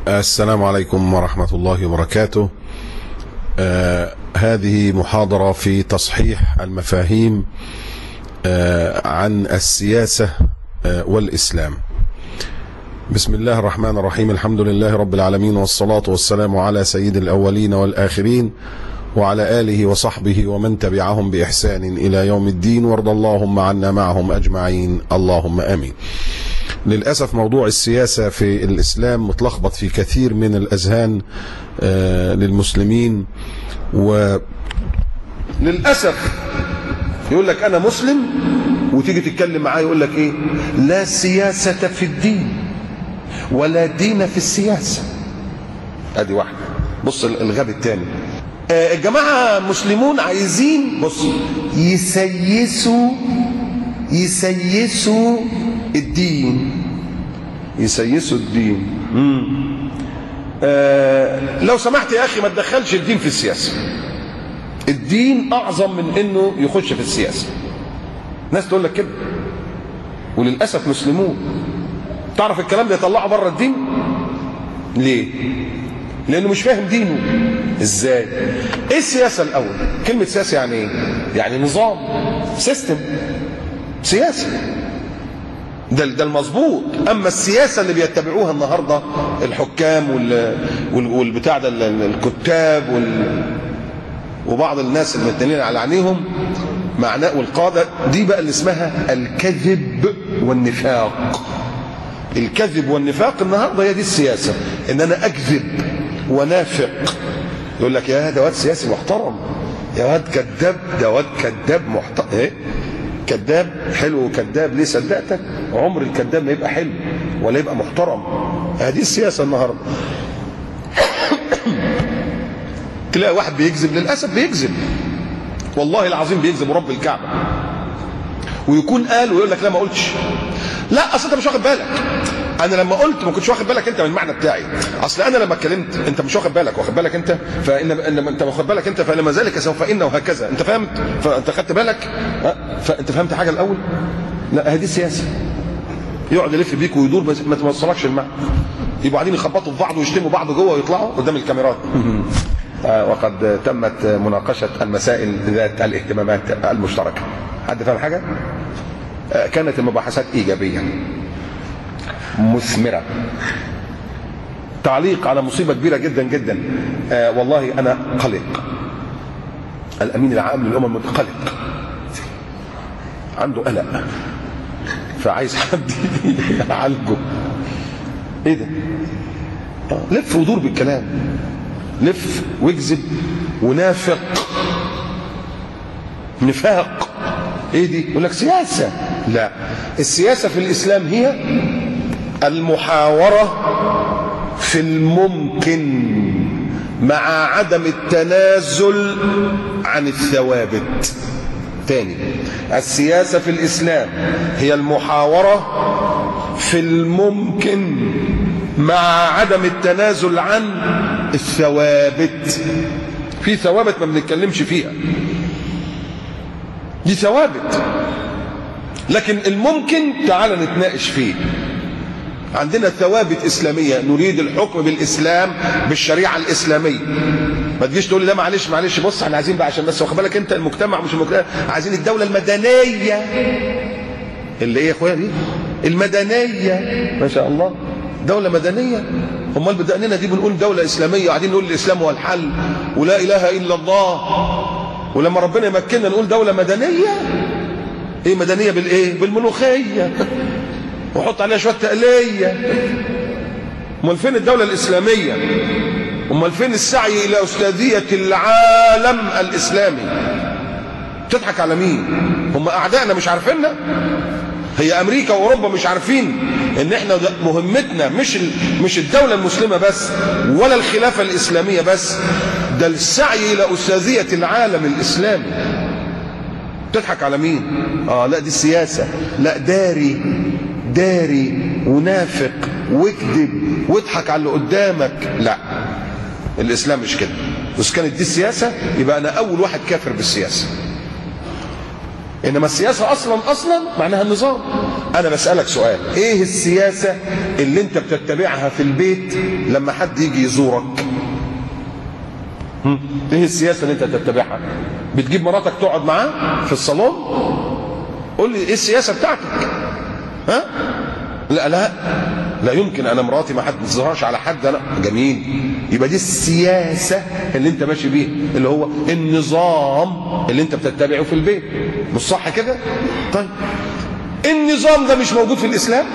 السلام عليكم ورحمة الله وبركاته. هذه محاضرة في تصحيح المفاهيم عن السياسة والإسلام. بسم الله الرحمن الرحيم. الحمد لله رب العالمين، والصلاة والسلام على سيد الأولين والآخرين وعلى آله وصحبه ومن تبعهم بإحسان إلى يوم الدين، وارض اللهم عنا معهم أجمعين، اللهم آمين. للأسف موضوع السياسة في الإسلام متلخبط في كثير من الأذهان للمسلمين، وللأسف يقول لك أنا مسلم وتيجي تتكلم معاه يقول لك إيه؟ لا سياسة في الدين ولا دين في السياسة. أدي واحدة. بص الغبي التاني، الجماعة مسلمون عايزين بص يسيسوا الدين، يسيسوا الدين. لو سمحت يا أخي ما تدخلش الدين في السياسة. الدين أعظم من إنه يخش في السياسة. ناس تقول لك كده، وللأسف مسلمون. تعرف الكلام ده يطلعه بره الدين ليه؟ لأنه مش فاهم دينه. إزاي؟ إيه السياسة الأول؟ كلمة سياسة يعني إيه؟ يعني نظام، سيستم، سياسة. ده المظبوط. اما السياسه اللي بيتبعوها النهارده الحكام والبتاع ده الكتاب وبعض الناس المتنين على عينيهم معناه، والقاده دي بقى اللي اسمها الكذب والنفاق. الكذب والنفاق النهارده هي دي السياسه، ان انا اكذب ونافق. يقول لك يا ده واد سياسي محترم، يا واد كذاب، ده واد كذاب محترم. ايه كذاب؟ حلو كذاب. ليه صدقتك؟ عمر الكذاب ما يبقى حلو ولا يبقى محترم. هذه السياسه النهارده. تلاقي واحد بيكذب، للاسف بيكذب، والله العظيم بيكذب ورب الكعبه، ويكون قال ويقول لك لا ما قلتش. لا اصل انت مش واخد بالك، انا لما قلت ما كنتش واخد بالك انت من المعنى بتاعي. اصل انا لما اتكلمت انت مش واخد بالك، واخد بالك انت، فان انت واخد بالك انت، فلما ذلك سوف ان وهكذا. انت فهمت؟ فانت خدت بالك؟ فانت فهمت حاجه الاول؟ لا، هذه السياسه. يقعد يلف بيك ويدور بس ما توصلكش المعنى. يبقوا قاعدين يخبطوا في بعض ويشتموا بعض جوه ويطلعوا قدام الكاميرات. وقد تمت مناقشه المسائل ذات الاهتمامات المشتركه. حد فاهم حاجه؟ كانت المباحثات ايجابيه مثمرة. تعليق على مصيبة كبيرة جدا جدا. والله أنا قلق. الأمين العام للأمم المتحدة قلق، عنده قلق، فعايز حد يعالجه. إيه ده؟ لف ودور بالكلام، لف واكذب ونافق. نفاق إيه دي؟ يقول لك سياسة. لا، السياسة في الإسلام هي المحاورة في الممكن مع عدم التنازل عن الثوابت. تاني، السياسة في الإسلام هي المحاورة في الممكن مع عدم التنازل عن الثوابت. في ثوابت ما بنتكلمش فيها، دي ثوابت، لكن الممكن تعال نتناقش فيه. عندنا ثوابت إسلامية، نريد الحكم بالإسلام، بالشريعة الإسلامية. ما تجيش تقول لي لا معلش بص احنا عايزين بقى عشان بس واخد بالك انت المجتمع مش المجتمع، عايزين الدولة المدنية. اللي ايه يا اخويا دي؟ المدنية. ما شاء الله، دولة مدنية. امال بدأنا دي بنقول دولة إسلامية، قاعدين نقول الإسلام هو الحل ولا إله إلا الله، ولما ربنا يمكننا نقول دولة مدنية. ايه مدنية بالايه؟ بالملوخية وحط عليها شويه تقليه. امال فين الدوله الاسلاميه؟ امال فين السعي الى استاذيه العالم الاسلامي؟ تضحك على مين؟ هم اعدائنا مش عارفيننا؟ هي امريكا واوروبا مش عارفين ان احنا مهمتنا مش الدوله المسلمه بس ولا الخلافه الاسلاميه بس، ده السعي الى استاذيه العالم الاسلامي. تضحك على مين؟ لا دي السياسه. لا، داري ونافق واكذب واضحك على اللي قدامك. لا، الاسلام مش كده. بس كانت دي السياسه يبقى انا اول واحد كافر بالسياسه. انما السياسه اصلا معناها النظام. انا بسالك سؤال، ايه السياسه اللي انت بتتبعها في البيت لما حد يجي يزورك؟ ايه السياسه اللي انت بتتبعها؟ بتجيب مراتك تقعد معاه في الصالون؟ قول لي ايه السياسه بتاعتك؟ ها؟ لا يمكن انا مراتي ما حد تظهرش على حد. انا جميل، يبقى دي السياسه اللي انت ماشي بيها، اللي هو النظام اللي انت بتتبعه في البيت، مش صح كده؟ طيب النظام ده مش موجود في الاسلام.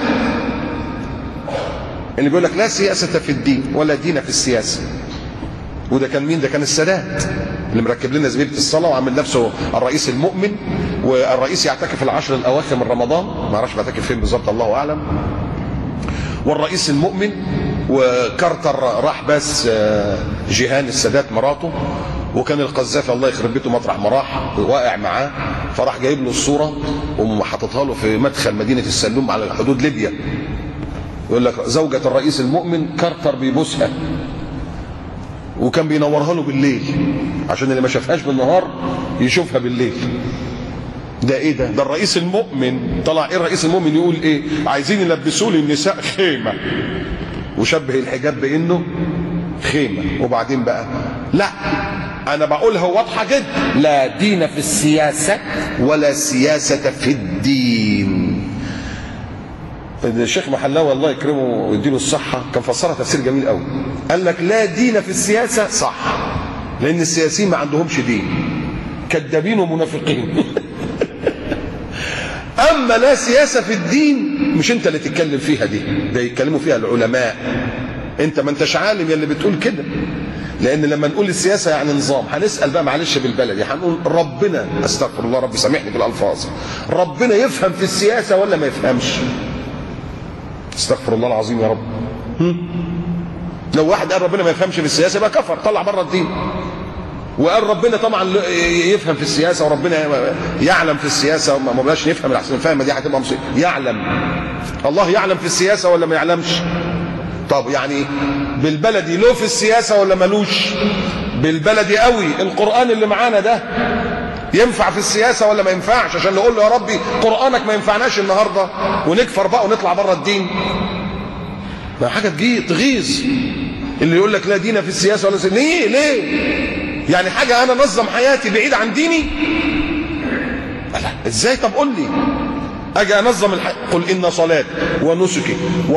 اللي بيقول لك لا سياسه في الدين ولا دين في السياسه، وده كان مين؟ ده كان السادات اللي مركب لنا زبيبه الصلاه وعامل نفسه الرئيس المؤمن، والرئيس يعتكف العشر الاواخر من رمضان، ما اعرفش بيعتكف فين بالظبط الله اعلم، والرئيس المؤمن. وكارتر راح بس جيهان السادات مراته، وكان القذافي الله يخرب بيته مطرح ما راح واقع معاه، فراح جايب له الصوره وحاططها له في مدخل مدينه السلوم على حدود ليبيا. يقول لك زوجة الرئيس المؤمن كارتر بيبوسها، وكان بينورها له بالليل عشان اللي ما شافهاش بالنهار يشوفها بالليل. ده ايه ده؟ ده الرئيس المؤمن. طلع ايه الرئيس المؤمن يقول ايه؟ عايزين يلبسوا لي النساء خيمه، وشبه الحجاب بانه خيمه. وبعدين بقى لا، انا بقولها واضحه جدا، لا دين في السياسه ولا سياسه في الدين. الشيخ محلاوي الله يكرمه ويديله الصحه كان فسرها تفسير جميل قوي. قال لك لا دين في السياسه، صح، لان السياسيين ما عندهمش دين، كذابين ومنافقين. اما لا سياسه في الدين مش انت اللي تتكلم فيها، دي ده يتكلموا فيها العلماء. انت ما انتش عالم يا اللي بتقول كده. لان لما نقول السياسه يعني نظام، هنسال بقى معلش بالبلدي، هنقول ربنا، استغفر الله ربي سامحني بالالفاظ، ربنا يفهم في السياسه ولا ما يفهمش؟ استغفر الله العظيم يا رب. لو واحد قال ربنا ما يفهمش في السياسه يبقى كفر، طلع بره الدين. وقال ربنا طبعا يفهم في السياسه وربنا يعلم في السياسه، وما بلاش نفهم الاحسن، الفهم دي هتبقى مصيبه. يعلم، الله يعلم في السياسه ولا ما يعلمش؟ طب يعني بالبلدي له في السياسه ولا ملوش؟ بالبلدي قوي القران اللي معانا ده ينفع في السياسه ولا ما ينفعش؟ عشان نقول له يا ربي قرانك ما ينفعناش النهارده ونكفر بقى ونطلع بره الدين. ما حاجه تغيظ اللي يقول لك لا دين في السياسه ولا سياسة. ليه يعني حاجه انا انظم حياتي بعيد عن ديني؟ لا ازاي؟ طب قول لي، اجي انظم قل ان صلاتي ونسكي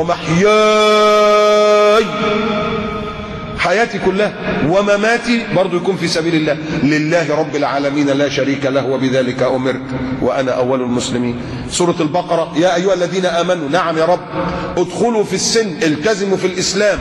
ومحياي، حياتي كلها ومماتي برضو يكون في سبيل الله، لله رب العالمين لا شريك له وبذلك امرت وانا اول المسلمين. سوره البقره يا ايها الذين امنوا، نعم يا رب، ادخلوا في السن، التزموا في الاسلام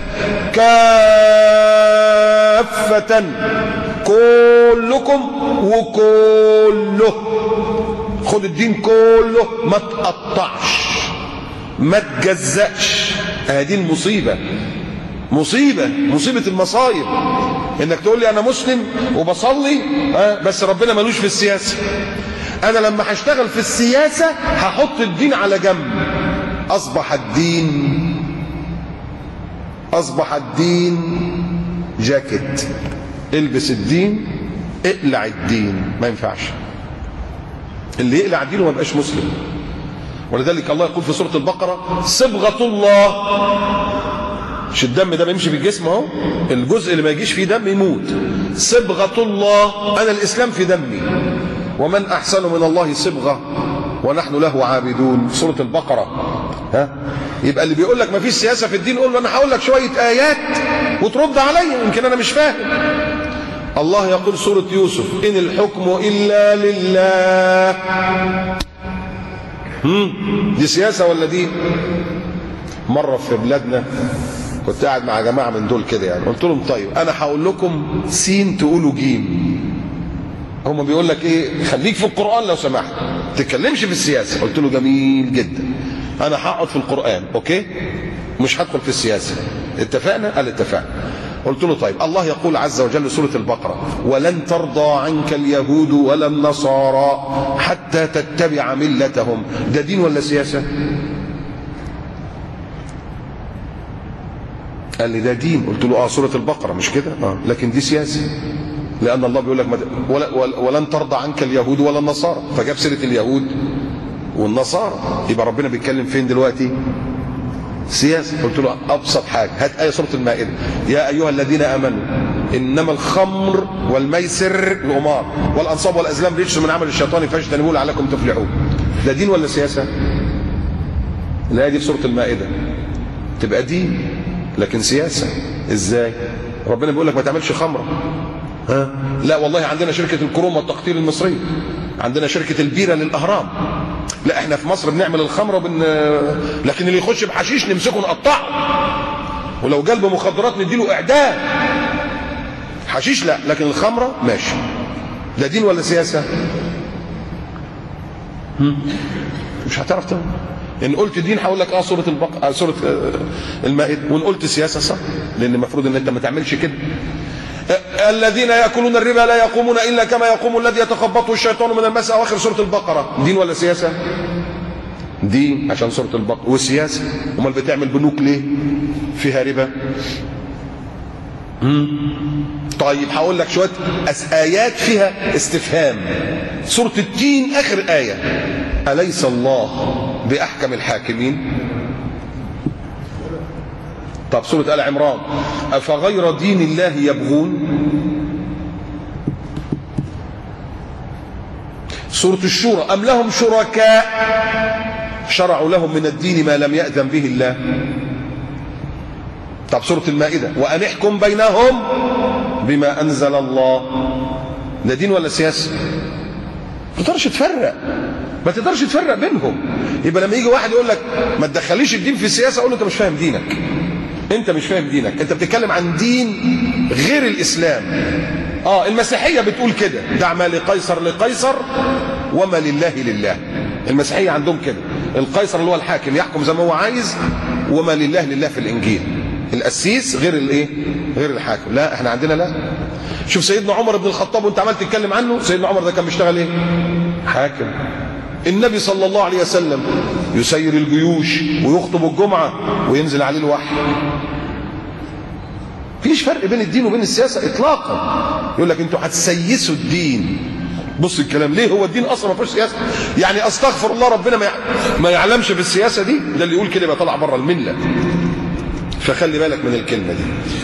كافه، كلكم وكله، خد الدين كله، ما تقطعش ما تجزأش. هذه المصيبه، مصيبه المصايب، انك تقول لي انا مسلم وبصلي بس ربنا ملوش في السياسه. انا لما هشتغل في السياسه هحط الدين على جنب. اصبح الدين جاكيت، البس الدين، اقلع الدين، ما ينفعش. اللي يقلع دينه ما يبقاش مسلم. ولذلك الله يقول في سوره البقره صبغه الله، مش الدم ده بيمشي في الجسم اهو، الجزء اللي ما يجيش فيه دم يموت. صبغه الله، انا الاسلام في دمي، ومن احسن من الله صبغه ونحن له عابدون. سوره البقره. يبقى اللي بيقول لك ما فيش سياسه في الدين، قول له انا هقول لك شويه ايات وترد عليا، يمكن انا مش فاهم. الله يقول سوره يوسف ان الحكم الا لله. دي سياسه ولا دين؟ مره في بلادنا كنت قاعد مع جماعه من دول كده، يعني قلت لهم طيب انا هقول لكم سين تقولوا جيم. هم بيقول لك ايه؟ خليك في القران لو سمحت، ما تتكلمش في السياسه. قلت له جميل جدا، انا هقعد في القران اوكي، مش هدخل في السياسه، اتفقنا؟ قال اتفقنا. قلت له طيب الله يقول عز وجل سوره البقره ولن ترضى عنك اليهود ولا النصارى حتى تتبع ملتهم. ده دين ولا سياسه؟ قال لي ده دين. قلت له سوره البقره مش كده؟ لكن دي سياسه. لأن الله بيقول لك ولن ترضى عنك اليهود ولا النصارى، فجاب سيرة اليهود والنصارى. يبقى ربنا بيتكلم فين دلوقتي؟ سياسة. قلت له أبسط حاجة، هات آية سورة المائدة: يا أيها الذين آمنوا إنما الخمر والميسر القمار والأنصاب والأزلام رجس من عمل الشيطان فاجتنبوه لعلكم تفلحون. ده دين ولا سياسة؟ الآية دي في سورة المائدة تبقى دين لكن سياسة. إزاي؟ ربنا بيقول لك ما تعملش خمرة. ها؟ لا والله عندنا شركة الكروم والتقطير المصرية، عندنا شركة البيرة للأهرام. لا احنا في مصر بنعمل الخمرة لكن اللي يخش بحشيش نمسكه نقطعه، ولو جلب مخدرات نديله إعدام. حشيش لا، لكن الخمرة ماشي. ده دين ولا سياسة؟ مش هتعرف تقول. ان قلت دين هقول لك سورة البقرة، سورة المائدة، وان قلت سياسة صح، لان المفروض ان انت ما تعملش كده. الذين يأكلون الربا لا يقومون إلا كما يقوم الذي يتخبطه الشيطان من المس، أواخر سورة البقرة. دين ولا سياسة؟ دين عشان سورة البقرة. والسياسة امال بتعمل بنوك ليه فيها ربا؟ طيب هقول لك شوية آيات فيها استفهام. سورة التين آخر آية: أليس الله بأحكم الحاكمين؟ طب سورة آل عمران: أفغير دين الله يبغون؟ سورة الشورى: أم لهم شركاء شرعوا لهم من الدين ما لم يأذن به الله؟ طب سورة المائدة: وأن احكم بينهم بما أنزل الله. ده دين ولا سياسة؟ ما تقدرش تفرق بينهم. يبقى لما يجي واحد يقول لك ما تدخليش الدين في السياسة، اقول له انت مش فاهم دينك. انت بتتكلم عن دين غير الاسلام. المسيحية بتقول كده: دع ما لقيصر لقيصر وما لله لله. المسيحية عندهم كده، القيصر اللي هو الحاكم يحكم زي ما هو عايز، وما لله لله في الانجيل. القسيس غير الايه؟ غير الحاكم. لا احنا عندنا لا. شوف سيدنا عمر بن الخطاب وانت عمال تتكلم عنه، سيدنا عمر ده كان بيشتغل ايه؟ حاكم. النبي صلى الله عليه وسلم يسير الجيوش ويخطب الجمعة وينزل عليه الوحي. فيش فرق بين الدين وبين السياسة اطلاقا. يقول لك انتوا هتسيسوا الدين. بص الكلام ليه، هو الدين اصلا ما فيهوش سياسة. يعني استغفر الله، ربنا ما يعلمش في السياسة دي، ده اللي يقول كده يبقى طلع بره الملة. فخلي بالك من الكلمة دي.